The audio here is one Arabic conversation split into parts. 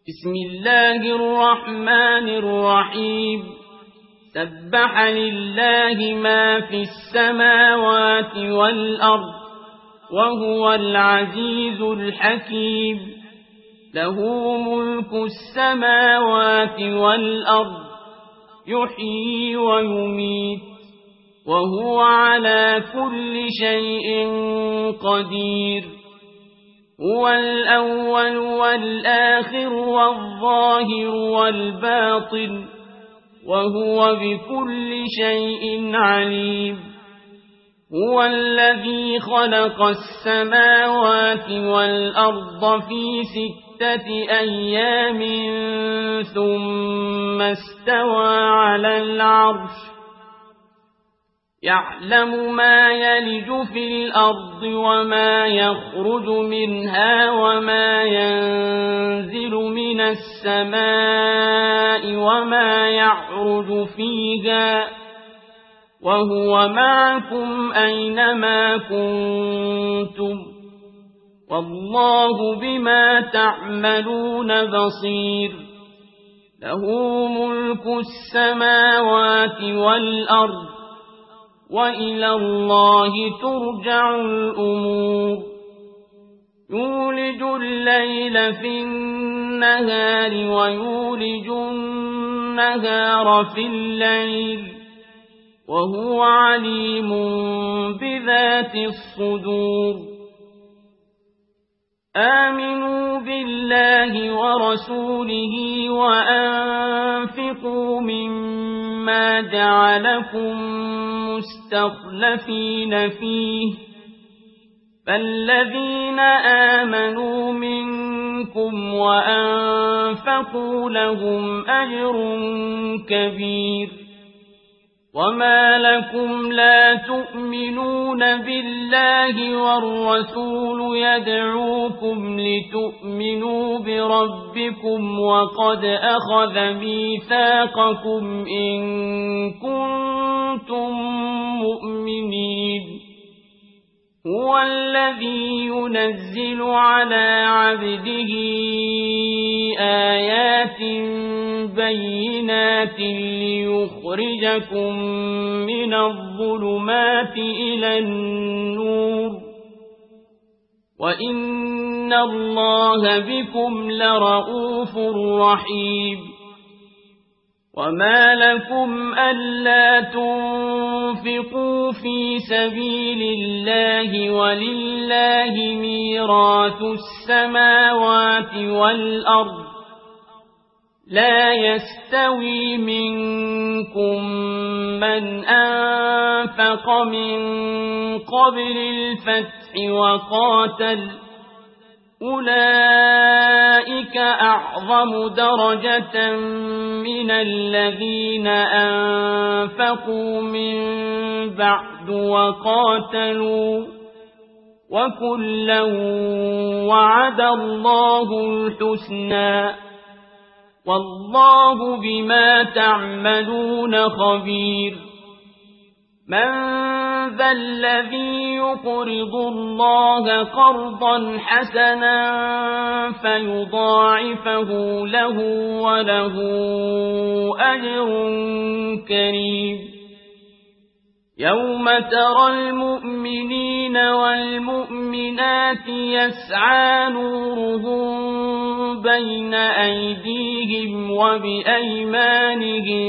بسم الله الرحمن الرحيم سبح لله ما في السماوات والأرض وهو العزيز الحكيم له ملك السماوات والأرض يحيي ويميت وهو على كل شيء قدير هو الأول والآخر والظاهر والباطن وهو بكل شيء عليم هو الذي خلق السماوات والأرض في 6 أيام ثم استوى على العرش يعلم ما يلج في الأرض وما يخرج منها وما ينزل من السماء وما يعرج فيها وهو معكم أينما كنتم والله بما تعملون بصير له ملك السماوات والأرض وإلى الله ترجع الأمور يولج الليل في النهار ويولج النهار في الليل وهو عليم بذات الصدور آمنوا بالله ورسوله وأنفقوا مما جعلكم مستخلفين فيه فالذين آمنوا منكم وأنفقوا لهم أجر كبير وما لكم لا تؤمنون بالله والرسول يدعوكم لتؤمنوا بربكم وقد أخذ ميثاقكم إن كنتم مؤمنين هو الذي ينزل على عبده آيات بينات ليخرجكم من الظلمات إلى النور وإن الله بكم لرءوف رحيم وما لكم ألا تنفقوا في سبيل الله ولله ميراث السماوات والأرض لا يستوي منكم من أنفق من قبل الفتح وقاتل أولئك أعظم درجة من الذين أنفقوا من بعد وقاتلوا وكلا وعد الله الحسنى والله بما تعملون خبير من ذا الذي يقرض الله قرضا حسنا فيضاعفه له وله أجر كريم يوم ترى المؤمنين والمؤمنات يسعى نورهم بين أيديهم وبأيمانهم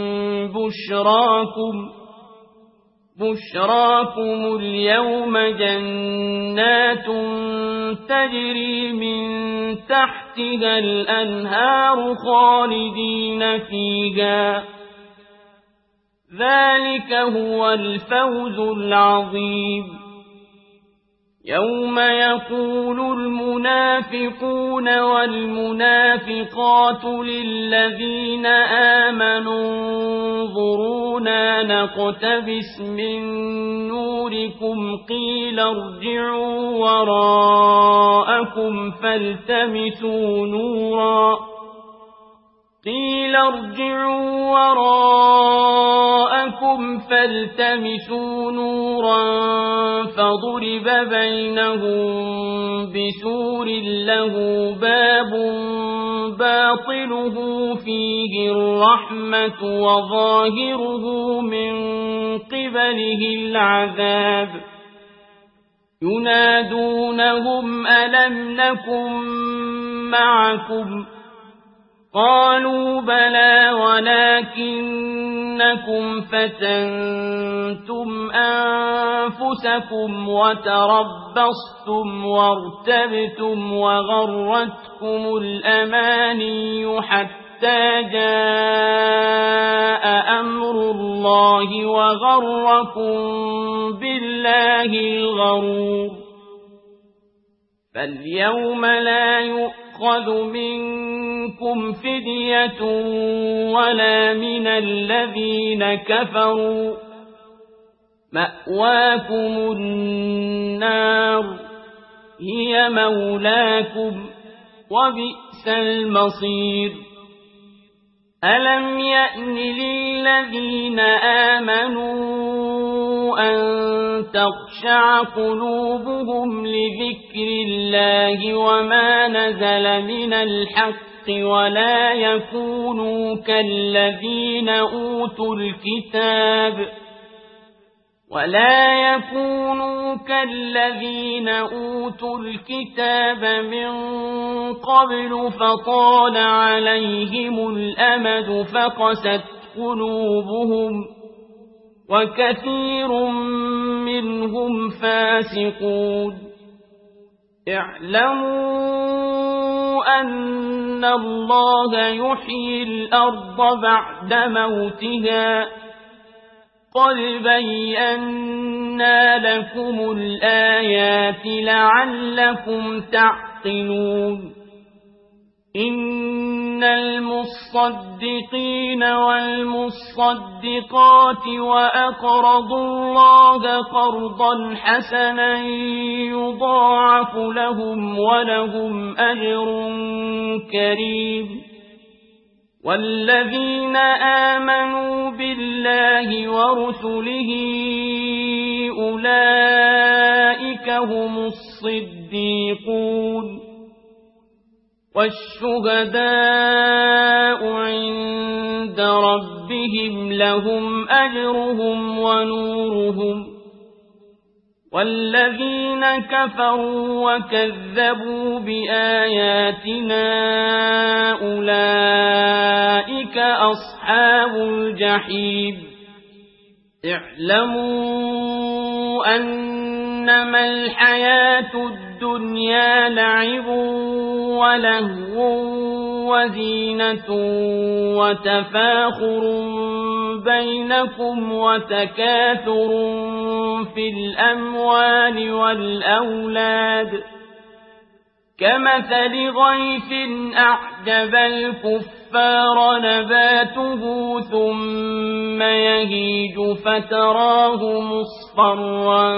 بشراكم اليوم جنات تجري من تحتها الأنهار خالدين فيها ذلك هو الفوز العظيم يوم يقول المنافقون والمنافقات للذين آمنوا انظرونا نقتبس من نوركم قيل ارجعوا وراءكم فالتمسوا نورا قيل ارجعوا وراءكم فالتمسوا نورا فضرب بينهم بسور له باب باطنه فيه الرحمة وظاهره من قبله العذاب ينادونهم ألم نكن معكم قالوا بلى ولكنكم فتنتم أنفسكم وتربصتم وارتبتم وغرتكم الأماني حتى جاء أمر الله وغركم بالله الغرور فاليوم لا يؤخذ منكم فدية ولا من الذين كفروا مأواكم النار هي مولاكم وبئس المصير ألم يأن للذين آمنوا أن تخشع قلوبهم لذكر الله وما نزل من الحق ولا يكونوا كالذين أوتوا الكتاب من قبل فطال عليهم الأمد فقست قلوبهم وكثير منهم فاسقون اعلموا أن الله يحيي الأرض بعد موتها قد بينا لكم الآيات لعلكم تعقلون إن المصدقين والمصدقات وأقرضوا الله قرضا حسنا يضاعف لهم ولهم أجر كريم والذين آمنوا بالله ورسله أولئك هم الصديقون والشهداء عند ربهم لهم أجرهم ونورهم والذين كفروا وكذبوا بآياتنا أولئك أصحاب الجحيم اعلموا أنما الحياة الدنيا لعب ولهو وزينة وتفاخر بينكم وتكاثر في الأموال والأولاد كمثل غيث أعجب الكفار نباته ثم يهيج فتراه مصفرا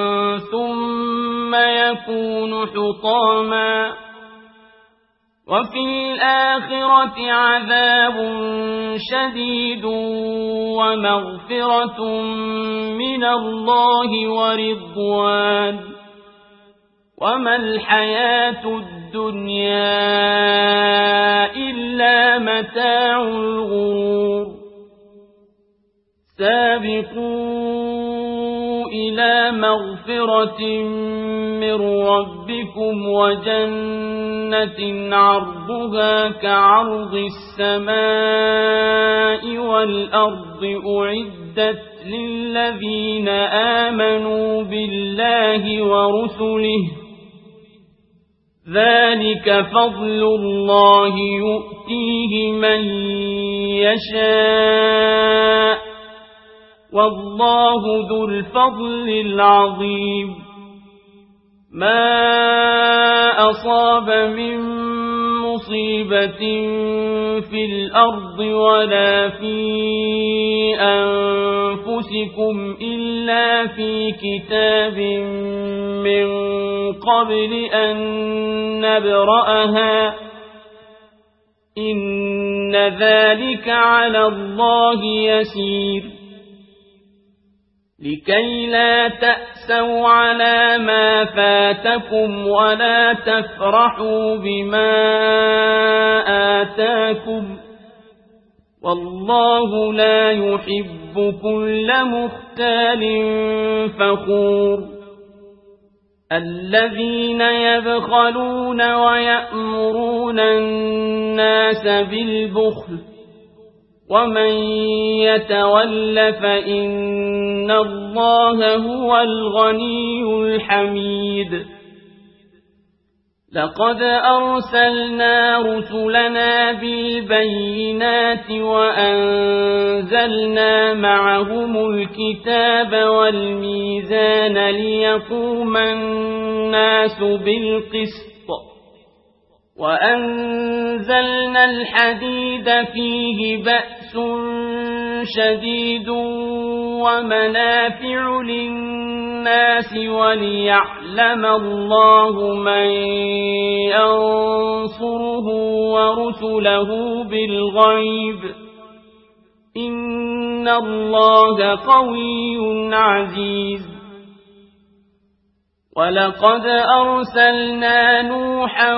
ثم يكون حطاما وفي الآخرة عذاب شديد ومغفرة من الله ورضوان وما الحياة الدنيا إلا متاع الغرور سابقوا إلى مغفرة من ربكم وجنة عرضها كعرض السماء والأرض أعدت للذين آمنوا بالله ورسله ذلك فضل الله يؤتيه من يشاء والله ذو الفضل العظيم ما أصاب من مصيبة في الأرض ولا في أنفسكم إلا في كتاب من قبل أن نبرأها إن ذلك على الله يسير لكي لا تأسوا على ما فاتكم ولا تفرحوا بما أولادكم والله لا يحب كل مختال فخور الذين يبخلون ويأمرون الناس بالبخل ومن يتول فإن الله هو الغني الحميد لقد أرسلنا رسلنا بالبينات وأنزلنا معهم الكتاب والميزان ليقوم الناس بالقسط وأنزلنا الحديد فيه بأس شديد ومنافع للناس وليعلم الله من ينصره ورسله بالغيب إن الله قوي عزيز ولقد أرسلنا نوحا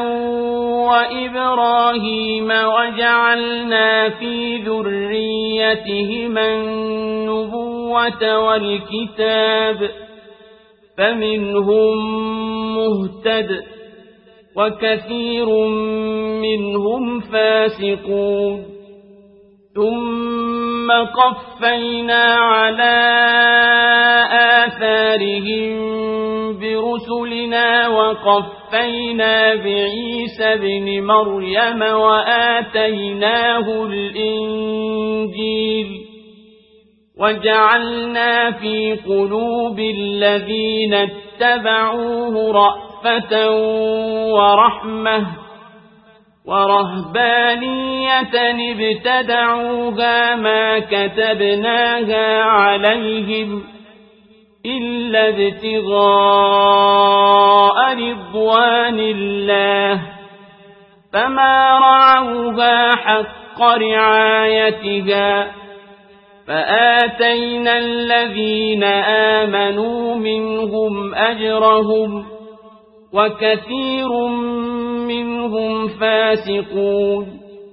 وإبراهيم وجعلنا في ذريتهما النبوة والكتاب فمنهم مهتد وكثير منهم فاسقون ثم قفينا على آثارهم برسلنا وقفينا بعيسى بن مريم وآتيناه الإنجيل وجعلنا في قلوب الذين اتبعوه رأفة ورحمة ورهبانية ابتدعوها ما كتبناها عليهم إلا ابتغاء رضوان الله فما رعوها حق رعايتها فآتينا الذين آمنوا منهم أجرهم وكثير منهم فاسقون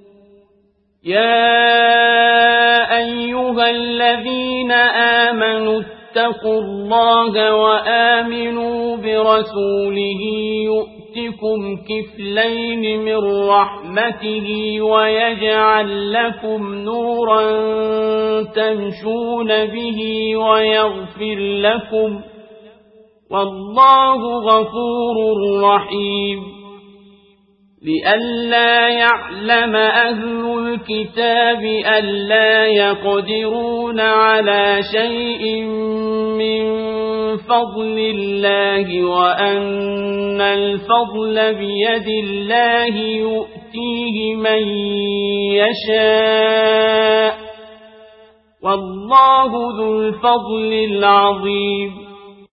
يا أيها الذين آمنوا اتقوا الله وآمنوا برسوله يؤتكم كفلين من رحمته ويجعل لكم نورا تمشون به ويغفر لكم والله غفور رحيم لئلا يعلم أهل الكتاب ألا يقدرون على شيء من فضل الله وأن الفضل بيد الله يؤتيه من يشاء والله ذو الفضل العظيم